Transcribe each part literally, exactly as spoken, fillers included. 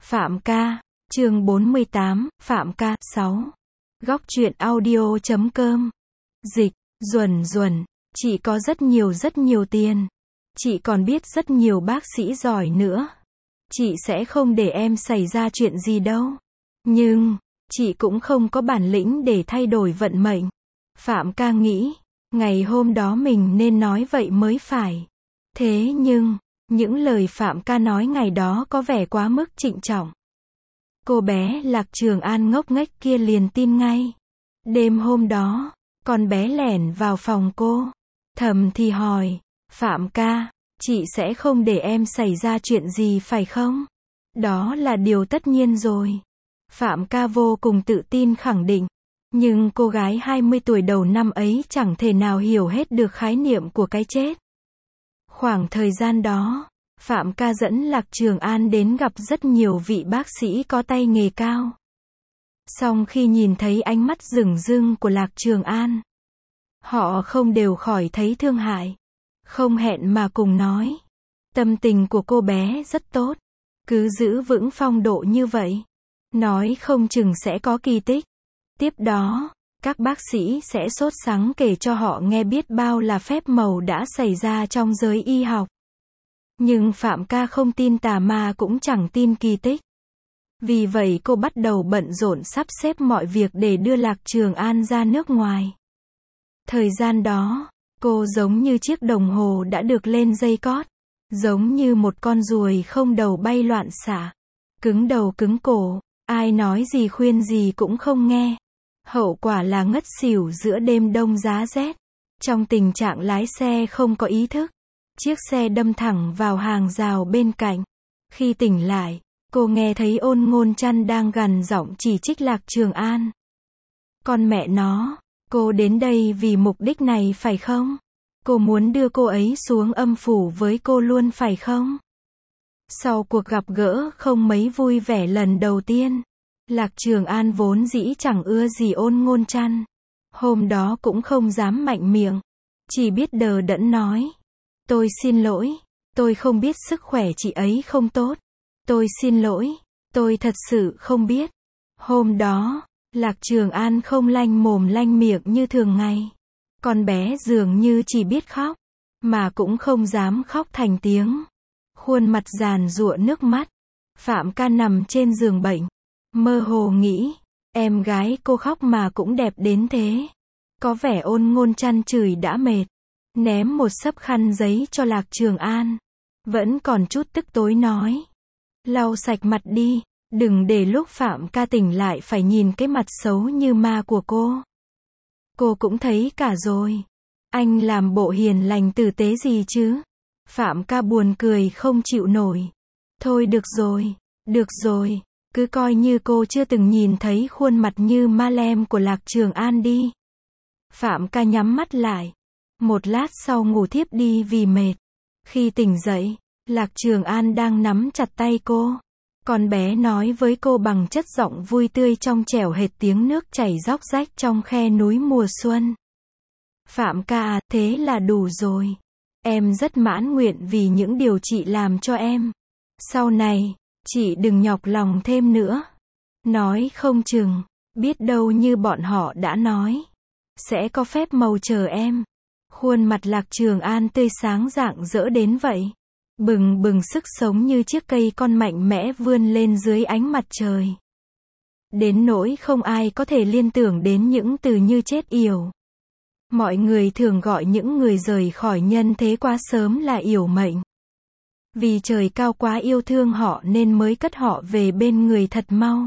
Phạm ca, chương bốn mươi tám, Phạm ca, sáu. Góc truyện audio chấm com. Dịch, Duẩn Duẩn, chị có rất nhiều rất nhiều tiền. Chị còn biết rất nhiều bác sĩ giỏi nữa. Chị sẽ không để em xảy ra chuyện gì đâu. Nhưng, chị cũng không có bản lĩnh để thay đổi vận mệnh. Phạm ca nghĩ, ngày hôm đó mình nên nói vậy mới phải. Thế nhưng, những lời Phạm ca nói ngày đó có vẻ quá mức trịnh trọng. Cô bé Lạc Trường An ngốc nghếch kia liền tin ngay. Đêm hôm đó, con bé lẻn vào phòng cô, thầm thì hỏi, Phạm ca, chị sẽ không để em xảy ra chuyện gì phải không? Đó là điều tất nhiên rồi. Phạm ca vô cùng tự tin khẳng định. Nhưng cô gái hai mươi tuổi đầu năm ấy chẳng thể nào hiểu hết được khái niệm của cái chết. Khoảng thời gian đó, Phạm ca dẫn Lạc Trường An đến gặp rất nhiều vị bác sĩ có tay nghề cao. Song khi nhìn thấy ánh mắt rừng rưng của Lạc Trường An, họ không đều khỏi thấy thương hại. Không hẹn mà cùng nói, tâm tình của cô bé rất tốt. Cứ giữ vững phong độ như vậy, nói không chừng sẽ có kỳ tích. Tiếp đó, các bác sĩ sẽ sốt sắng kể cho họ nghe biết bao là phép màu đã xảy ra trong giới y học. Nhưng Phạm ca không tin tà ma cũng chẳng tin kỳ tích. Vì vậy cô bắt đầu bận rộn sắp xếp mọi việc để đưa Lạc Trường An ra nước ngoài. Thời gian đó, cô giống như chiếc đồng hồ đã được lên dây cót, giống như một con ruồi không đầu bay loạn xạ, cứng đầu cứng cổ, ai nói gì khuyên gì cũng không nghe. Hậu quả là ngất xỉu giữa đêm đông giá rét, trong tình trạng lái xe không có ý thức. Chiếc xe đâm thẳng vào hàng rào bên cạnh. Khi tỉnh lại, cô nghe thấy Ôn Ngôn Chăn đang gằn giọng chỉ trích Lạc Trường An. Con mẹ nó, cô đến đây vì mục đích này phải không? Cô muốn đưa cô ấy xuống âm phủ với cô luôn phải không? Sau cuộc gặp gỡ không mấy vui vẻ lần đầu tiên, Lạc Trường An vốn dĩ chẳng ưa gì Ôn Ngôn Chăn. Hôm đó cũng không dám mạnh miệng, chỉ biết đờ đẫn nói. Tôi xin lỗi, tôi không biết sức khỏe chị ấy không tốt. Tôi xin lỗi, tôi thật sự không biết. Hôm đó, Lạc Trường An không lanh mồm lanh miệng như thường ngày. Con bé dường như chỉ biết khóc, mà cũng không dám khóc thành tiếng. Khuôn mặt giàn giụa nước mắt. Phạm ca nằm trên giường bệnh, mơ hồ nghĩ, em gái cô khóc mà cũng đẹp đến thế. Có vẻ Ôn Ngôn Chăn chửi đã mệt, ném một xấp khăn giấy cho Lạc Trường An. Vẫn còn chút tức tối nói, lau sạch mặt đi, đừng để lúc Phạm ca tỉnh lại phải nhìn cái mặt xấu như ma của cô. Cô cũng thấy cả rồi. Anh làm bộ hiền lành tử tế gì chứ? Phạm ca buồn cười không chịu nổi. Thôi được rồi, được rồi, cứ coi như cô chưa từng nhìn thấy khuôn mặt như ma lem của Lạc Trường An đi. Phạm ca nhắm mắt lại. Một lát sau ngủ thiếp đi vì mệt. Khi tỉnh dậy, Lạc Trường An đang nắm chặt tay cô. Con bé nói với cô bằng chất giọng vui tươi trong trẻo hệt tiếng nước chảy róc rách trong khe núi mùa xuân. Phạm ca à, thế là đủ rồi. Em rất mãn nguyện vì những điều chị làm cho em. Sau này, chị đừng nhọc lòng thêm nữa. Nói không chừng, biết đâu như bọn họ đã nói, sẽ có phép màu chờ em. Khuôn mặt Lạc Trường An tươi sáng rạng rỡ đến vậy. Bừng bừng sức sống như chiếc cây con mạnh mẽ vươn lên dưới ánh mặt trời. Đến nỗi không ai có thể liên tưởng đến những từ như chết yểu. Mọi người thường gọi những người rời khỏi nhân thế quá sớm là yểu mệnh. Vì trời cao quá yêu thương họ nên mới cất họ về bên người thật mau.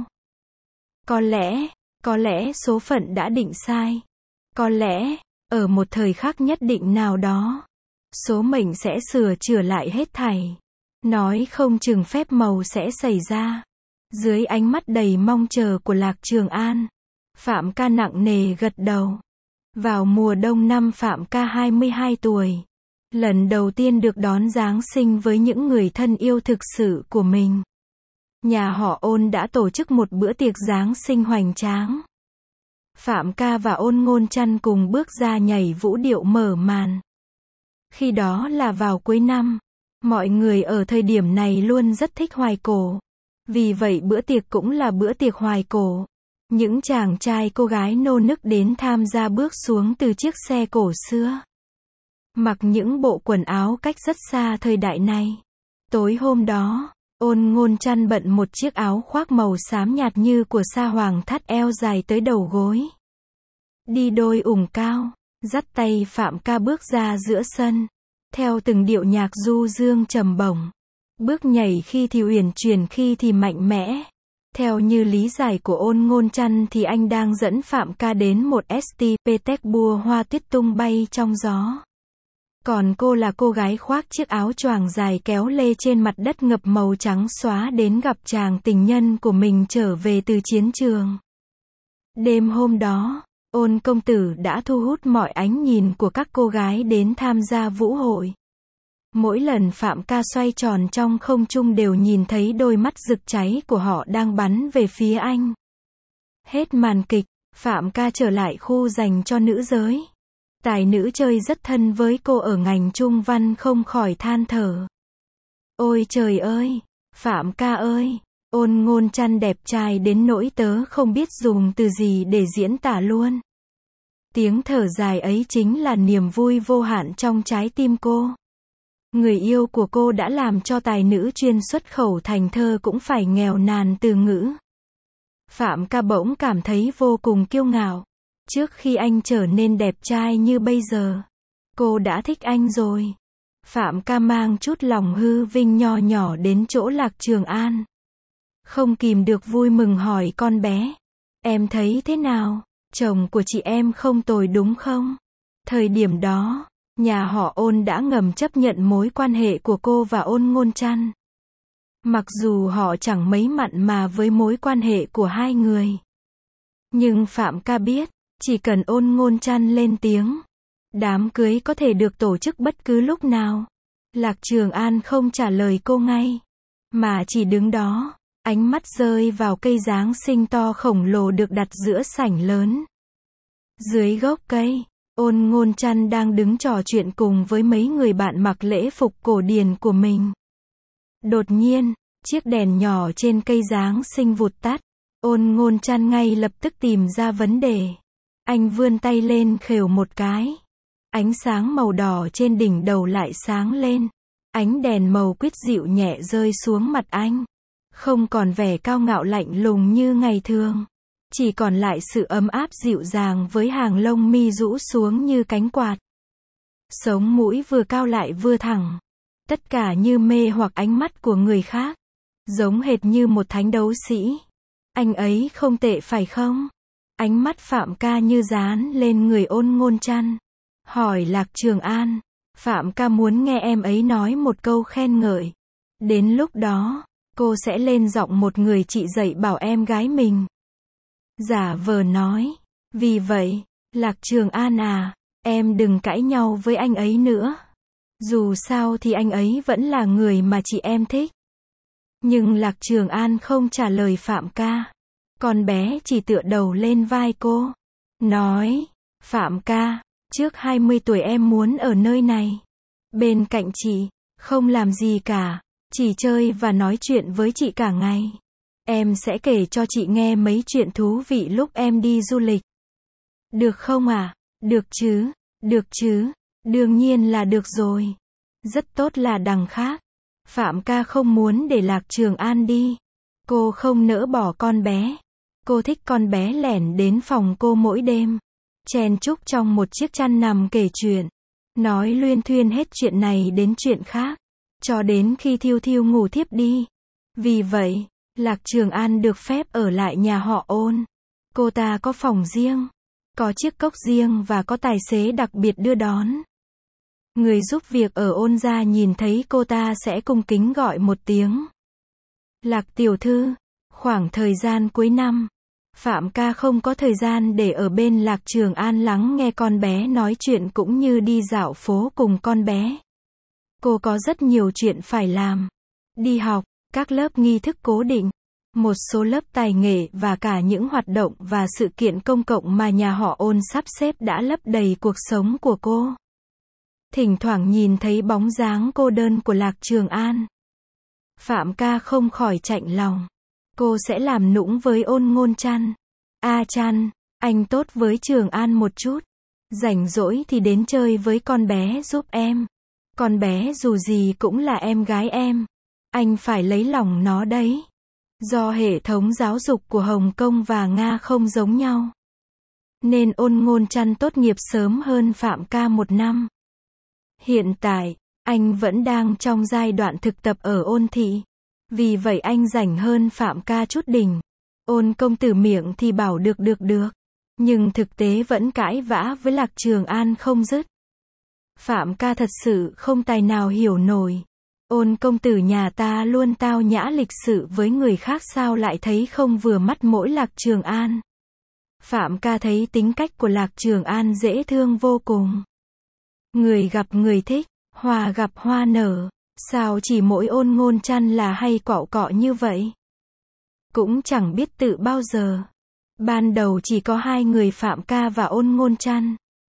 Có lẽ, có lẽ số phận đã định sai. Có lẽ, ở một thời khắc nhất định nào đó, số mệnh sẽ sửa chữa lại hết thảy. Nói không chừng phép màu sẽ xảy ra. Dưới ánh mắt đầy mong chờ của Lạc Trường An, Phạm ca nặng nề gật đầu. Vào mùa đông năm Phạm ca hai mươi hai tuổi, lần đầu tiên được đón Giáng sinh với những người thân yêu thực sự của mình. Nhà họ Ôn đã tổ chức một bữa tiệc Giáng sinh hoành tráng. Phạm ca và Ôn Ngôn Chăn cùng bước ra nhảy vũ điệu mở màn. Khi đó là vào cuối năm, mọi người ở thời điểm này luôn rất thích hoài cổ. Vì vậy bữa tiệc cũng là bữa tiệc hoài cổ. Những chàng trai cô gái nô nức đến tham gia bước xuống từ chiếc xe cổ xưa. Mặc những bộ quần áo cách rất xa thời đại này. Tối hôm đó, Ôn Ngôn Trăn bận một chiếc áo khoác màu xám nhạt như của sa hoàng thắt eo dài tới đầu gối. Đi đôi ủng cao, dắt tay Phạm Ca bước ra giữa sân. Theo từng điệu nhạc du dương trầm bổng. Bước nhảy khi thì uyển chuyển khi thì mạnh mẽ. Theo như lý giải của Ôn Ngôn Trăn thì anh đang dẫn Phạm Ca đến một ét tê Petersburg hoa tuyết tung bay trong gió. Còn cô là cô gái khoác chiếc áo choàng dài kéo lê trên mặt đất ngập màu trắng xóa đến gặp chàng tình nhân của mình trở về từ chiến trường. Đêm hôm đó, Ôn công tử đã thu hút mọi ánh nhìn của các cô gái đến tham gia vũ hội. Mỗi lần Phạm Ca xoay tròn trong không trung đều nhìn thấy đôi mắt rực cháy của họ đang bắn về phía anh. Hết màn kịch, Phạm Ca trở lại khu dành cho nữ giới. Tài nữ chơi rất thân với cô ở ngành trung văn không khỏi than thở. Ôi trời ơi! Phạm Ca ơi! Ôn Ngôn Trăn đẹp trai đến nỗi tớ không biết dùng từ gì để diễn tả luôn. Tiếng thở dài ấy chính là niềm vui vô hạn trong trái tim cô. Người yêu của cô đã làm cho tài nữ chuyên xuất khẩu thành thơ cũng phải nghèo nàn từ ngữ. Phạm Ca bỗng cảm thấy vô cùng kiêu ngạo. Trước khi anh trở nên đẹp trai như bây giờ, cô đã thích anh rồi. Phạm Ca mang chút lòng hư vinh nho nhỏ đến chỗ Lạc Trường An. Không kìm được vui mừng hỏi con bé. Em thấy thế nào? Chồng của chị em không tồi đúng không? Thời điểm đó, nhà họ Ôn đã ngầm chấp nhận mối quan hệ của cô và Ôn Ngôn Trăn. Mặc dù họ chẳng mấy mặn mà với mối quan hệ của hai người. Nhưng Phạm Ca biết, chỉ cần Ôn Ngôn Trăn lên tiếng, đám cưới có thể được tổ chức bất cứ lúc nào. Lạc Trường An không trả lời cô ngay, mà chỉ đứng đó, ánh mắt rơi vào cây Giáng sinh to khổng lồ được đặt giữa sảnh lớn. Dưới gốc cây, Ôn Ngôn Trăn đang đứng trò chuyện cùng với mấy người bạn mặc lễ phục cổ điển của mình. Đột nhiên, chiếc đèn nhỏ trên cây Giáng sinh vụt tắt. Ôn Ngôn Trăn ngay lập tức tìm ra vấn đề. Anh vươn tay lên khều một cái. Ánh sáng màu đỏ trên đỉnh đầu lại sáng lên. Ánh đèn màu quýt dịu nhẹ rơi xuống mặt anh. Không còn vẻ cao ngạo lạnh lùng như ngày thường. Chỉ còn lại sự ấm áp dịu dàng với hàng lông mi rũ xuống như cánh quạt. Sống mũi vừa cao lại vừa thẳng. Tất cả như mê hoặc ánh mắt của người khác. Giống hệt như một thánh đấu sĩ. Anh ấy không tệ phải không? Ánh mắt Phạm Ca như dán lên người Ôn Ngôn Trăn. Hỏi Lạc Trường An. Phạm Ca muốn nghe em ấy nói một câu khen ngợi. Đến lúc đó, cô sẽ lên giọng một người chị dạy bảo em gái mình. Giả vờ nói. Vì vậy, Lạc Trường An à, em đừng cãi nhau với anh ấy nữa. Dù sao thì anh ấy vẫn là người mà chị em thích. Nhưng Lạc Trường An không trả lời Phạm Ca. Con bé chỉ tựa đầu lên vai cô. Nói, Phạm Ca, trước hai mươi tuổi em muốn ở nơi này. Bên cạnh chị, không làm gì cả, chỉ chơi và nói chuyện với chị cả ngày. Em sẽ kể cho chị nghe mấy chuyện thú vị lúc em đi du lịch. Được không à? Được chứ, được chứ, đương nhiên là được rồi. Rất tốt là đằng khác. Phạm Ca không muốn để Lạc Trường An đi. Cô không nỡ bỏ con bé. Cô thích con bé lẻn đến phòng cô mỗi đêm. Chen chúc trong một chiếc chăn nằm kể chuyện. Nói luyên thuyên hết chuyện này đến chuyện khác. Cho đến khi Thiêu Thiêu ngủ thiếp đi. Vì vậy, Lạc Trường An được phép ở lại nhà họ Ôn. Cô ta có phòng riêng, có chiếc cốc riêng và có tài xế đặc biệt đưa đón. Người giúp việc ở Ôn gia nhìn thấy cô ta sẽ cung kính gọi một tiếng. Lạc tiểu thư. Khoảng thời gian cuối năm, Phạm Ca không có thời gian để ở bên Lạc Trường An lắng nghe con bé nói chuyện cũng như đi dạo phố cùng con bé. Cô có rất nhiều chuyện phải làm. Đi học, các lớp nghi thức cố định, một số lớp tài nghệ và cả những hoạt động và sự kiện công cộng mà nhà họ Ôn sắp xếp đã lấp đầy cuộc sống của cô. Thỉnh thoảng nhìn thấy bóng dáng cô đơn của Lạc Trường An, Phạm Ca không khỏi chạnh lòng. cô sẽ làm nũng với Ôn Ngôn Trăn. A Trăn, anh tốt với Trường An một chút. Rảnh rỗi thì đến chơi với con bé giúp em. Con bé dù gì cũng là em gái em. Anh phải lấy lòng nó đấy. Do hệ thống giáo dục của Hồng Kông và Nga không giống nhau, nên Ôn Ngôn Trăn tốt nghiệp sớm hơn Phạm Ca một năm. Hiện tại, anh vẫn đang trong giai đoạn thực tập ở Ôn Thị. Vì vậy anh rảnh hơn Phạm Ca chút đỉnh. Ôn công tử miệng thì bảo được được được, nhưng thực tế vẫn cãi vã với Lạc Trường An không dứt. Phạm Ca thật sự không tài nào hiểu nổi. Ôn công tử nhà ta luôn tao nhã lịch sự với người khác sao lại thấy không vừa mắt mỗi Lạc Trường An. Phạm Ca thấy tính cách của Lạc Trường An dễ thương vô cùng. Người gặp người thích, hoa gặp hoa nở. Sao chỉ mỗi Ôn Ngôn Trăn là hay quạo cọ như vậy? Cũng chẳng biết tự bao giờ. Ban đầu chỉ có hai người Phạm Ca và Ôn Ngôn Trăn.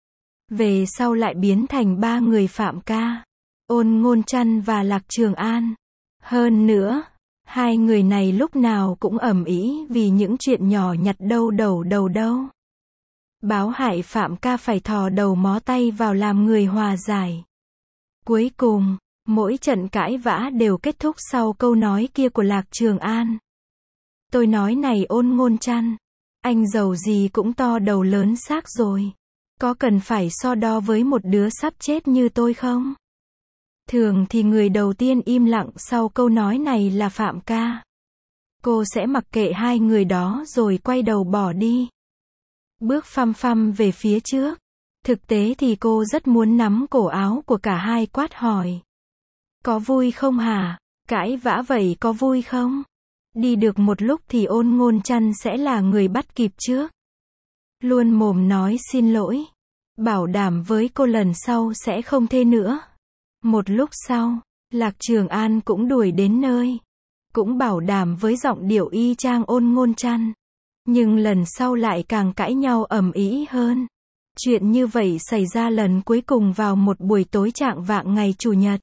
Về sau lại biến thành ba người Phạm Ca, Ôn Ngôn Trăn và Lạc Trường An. Hơn nữa, hai người này lúc nào cũng ầm ĩ vì những chuyện nhỏ nhặt đâu đầu đầu đâu. Báo hại Phạm Ca phải thò đầu mó tay vào làm người hòa giải. Cuối cùng, mỗi trận cãi vã đều kết thúc sau câu nói kia của Lạc Trường An. Tôi nói này Ôn Ngôn Trăn, anh giàu gì cũng to đầu lớn xác rồi. Có cần phải so đo với một đứa sắp chết như tôi không? Thường thì người đầu tiên im lặng sau câu nói này là Phạm Ca. Cô sẽ mặc kệ hai người đó rồi quay đầu bỏ đi. Bước phăm phăm về phía trước. Thực tế thì cô rất muốn nắm cổ áo của cả hai quát hỏi. Có vui không hả? Cãi vã vậy có vui không? Đi được một lúc thì Ôn Ngôn Trăn sẽ là người bắt kịp trước. Luôn mồm nói xin lỗi. Bảo đảm với cô lần sau sẽ không thế nữa. Một lúc sau, Lạc Trường An cũng đuổi đến nơi. Cũng bảo đảm với giọng điệu y chang Ôn Ngôn Trăn. Nhưng lần sau lại càng cãi nhau ầm ĩ hơn. Chuyện như vậy xảy ra lần cuối cùng vào một buổi tối chạng vạng ngày Chủ nhật.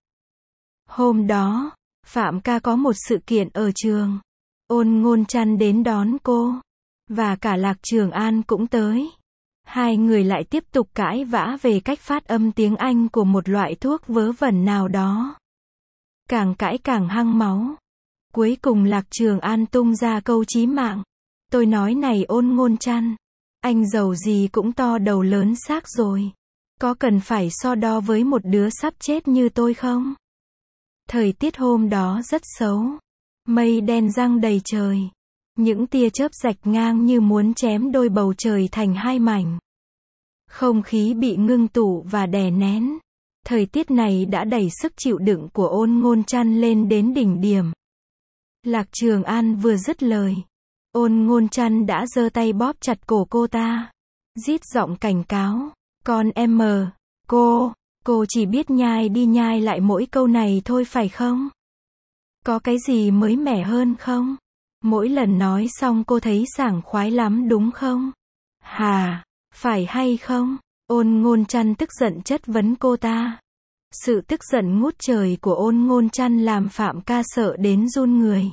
Hôm đó, Phạm Ca có một sự kiện ở trường. Ôn Ngôn Trăn đến đón cô. Và cả Lạc Trường An cũng tới. Hai người lại tiếp tục cãi vã về cách phát âm tiếng Anh của một loại thuốc vớ vẩn nào đó. Càng cãi càng hăng máu. Cuối cùng Lạc Trường An tung ra câu chí mạng. Tôi nói này Ôn Ngôn Trăn, anh giàu gì cũng to đầu lớn xác rồi. Có cần phải so đo với một đứa sắp chết như tôi không? Thời tiết hôm đó rất xấu. Mây đen giăng đầy trời. Những tia chớp rạch ngang như muốn chém đôi bầu trời thành hai mảnh. Không khí bị ngưng tụ và đè nén. Thời tiết này đã đẩy sức chịu đựng của Ôn Ngôn Trăn lên đến đỉnh điểm. Lạc Trường An vừa dứt lời, Ôn Ngôn Trăn đã giơ tay bóp chặt cổ cô ta. Rít giọng cảnh cáo. Con em mờ, cô, cô chỉ biết nhai đi nhai lại mỗi câu này thôi phải không? Có cái gì mới mẻ hơn không? Mỗi lần nói xong cô thấy sảng khoái lắm đúng không? Hà, phải hay không? Ôn Ngôn Trăn tức giận chất vấn cô ta. Sự tức giận ngút trời của Ôn Ngôn Trăn làm Phạm Ca sợ đến run người.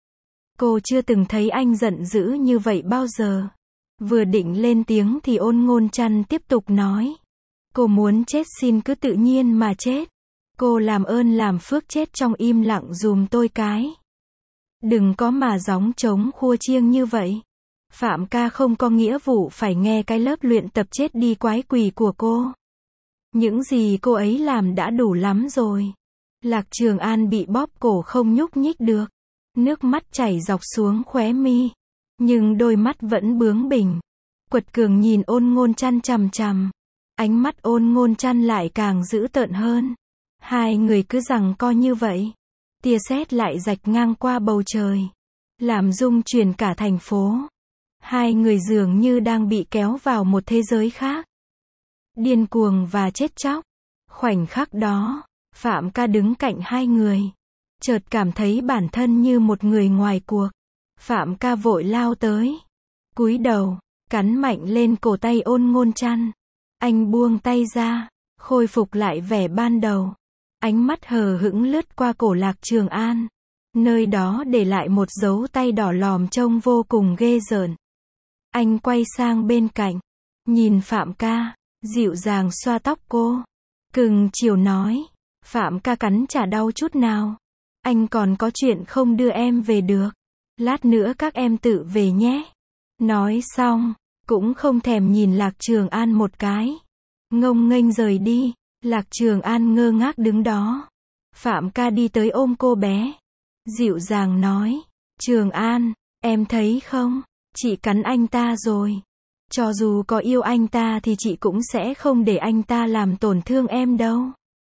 Cô chưa từng thấy anh giận dữ như vậy bao giờ. Vừa định lên tiếng thì Ôn Ngôn Trăn tiếp tục nói. Cô muốn chết xin cứ tự nhiên mà chết. Cô làm ơn làm phước chết trong im lặng dùm tôi cái. Đừng có mà gióng trống khua chiêng như vậy. Phạm Ca không có nghĩa vụ phải nghe cái lớp luyện tập chết đi quái quỷ của cô. Những gì cô ấy làm đã đủ lắm rồi. Lạc Trường An bị bóp cổ không nhúc nhích được. Nước mắt chảy dọc xuống khóe mi. Nhưng đôi mắt vẫn bướng bỉnh. Quật cường nhìn Ôn Ngôn Trăn chằm chằm. Ánh mắt Ôn Ngôn Trăn lại càng dữ tợn hơn. Hai người cứ giằng co như vậy. Tia sét lại rạch ngang qua bầu trời. Làm rung chuyển cả thành phố. Hai người dường như đang bị kéo vào một thế giới khác. Điên cuồng và chết chóc. Khoảnh khắc đó, Phạm Ca đứng cạnh hai người. Chợt cảm thấy bản thân như một người ngoài cuộc. Phạm Ca vội lao tới. Cúi đầu, cắn mạnh lên cổ tay Ôn Ngôn Trăn. Anh buông tay ra, khôi phục lại vẻ ban đầu. Ánh mắt hờ hững lướt qua cổ Lạc Trường An. Nơi đó để lại một dấu tay đỏ lòm trông vô cùng ghê rợn. Anh quay sang bên cạnh, nhìn Phạm ca, dịu dàng xoa tóc cô. Cưng chiều nói, Phạm ca cắn chả đau chút nào. Anh còn có chuyện không đưa em về được. Lát nữa các em tự về nhé. Nói xong, cũng không thèm nhìn Lạc Trường An một cái. Ngông nghênh rời đi. Lạc Trường An ngơ ngác đứng đó. Phạm ca đi tới ôm cô bé. Dịu dàng nói, Trường An, em thấy không? Chị cắn anh ta rồi. Cho dù có yêu anh ta thì chị cũng sẽ không để anh ta làm tổn thương em đâu.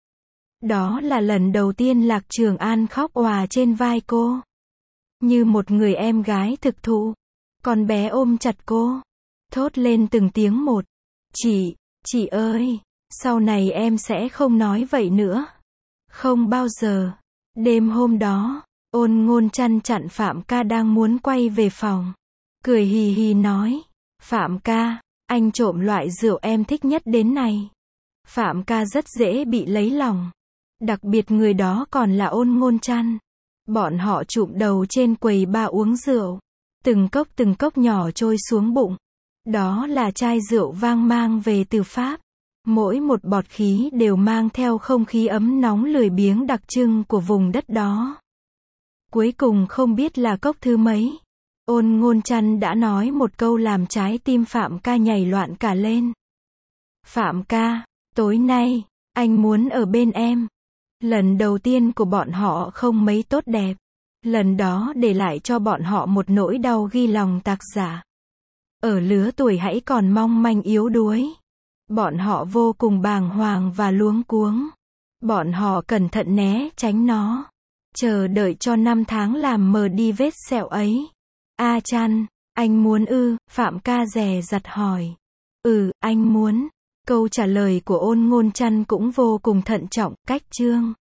Đó là lần đầu tiên Lạc Trường An khóc òa trên vai cô. Như một người em gái thực thụ. Con bé ôm chặt cô. Thốt lên từng tiếng một. Chị, chị ơi, sau này em sẽ không nói vậy nữa. Không bao giờ. Đêm hôm đó, Ôn Ngôn Chăn chặn Phạm ca đang muốn quay về phòng. Cười hì hì nói, Phạm ca, anh trộm loại rượu em thích nhất đến này. Phạm ca rất dễ bị lấy lòng. Đặc biệt người đó còn là Ôn Ngôn Chăn. Bọn họ chụm đầu trên quầy bar uống rượu. Từng cốc từng cốc nhỏ trôi xuống bụng. Đó là chai rượu vang mang về từ Pháp. Mỗi một bọt khí đều mang theo không khí ấm nóng lười biếng đặc trưng của vùng đất đó. Cuối cùng không biết là cốc thứ mấy. Ôn Ngôn Chăn đã nói một câu làm trái tim Phạm ca nhảy loạn cả lên. Phạm ca, tối nay, anh muốn ở bên em. Lần đầu tiên của bọn họ không mấy tốt đẹp. Lần đó để lại cho bọn họ một nỗi đau ghi lòng tạc giả. Ở lứa tuổi hãy còn mong manh yếu đuối. Bọn họ vô cùng bàng hoàng và luống cuống. Bọn họ cẩn thận né tránh nó. Chờ đợi cho năm tháng làm mờ đi vết sẹo ấy. A Chăn, anh muốn ư? Phạm ca dè dặt hỏi. Ừ, anh muốn. Câu trả lời của Ôn Ngôn Chăn cũng vô cùng thận trọng, cách chương.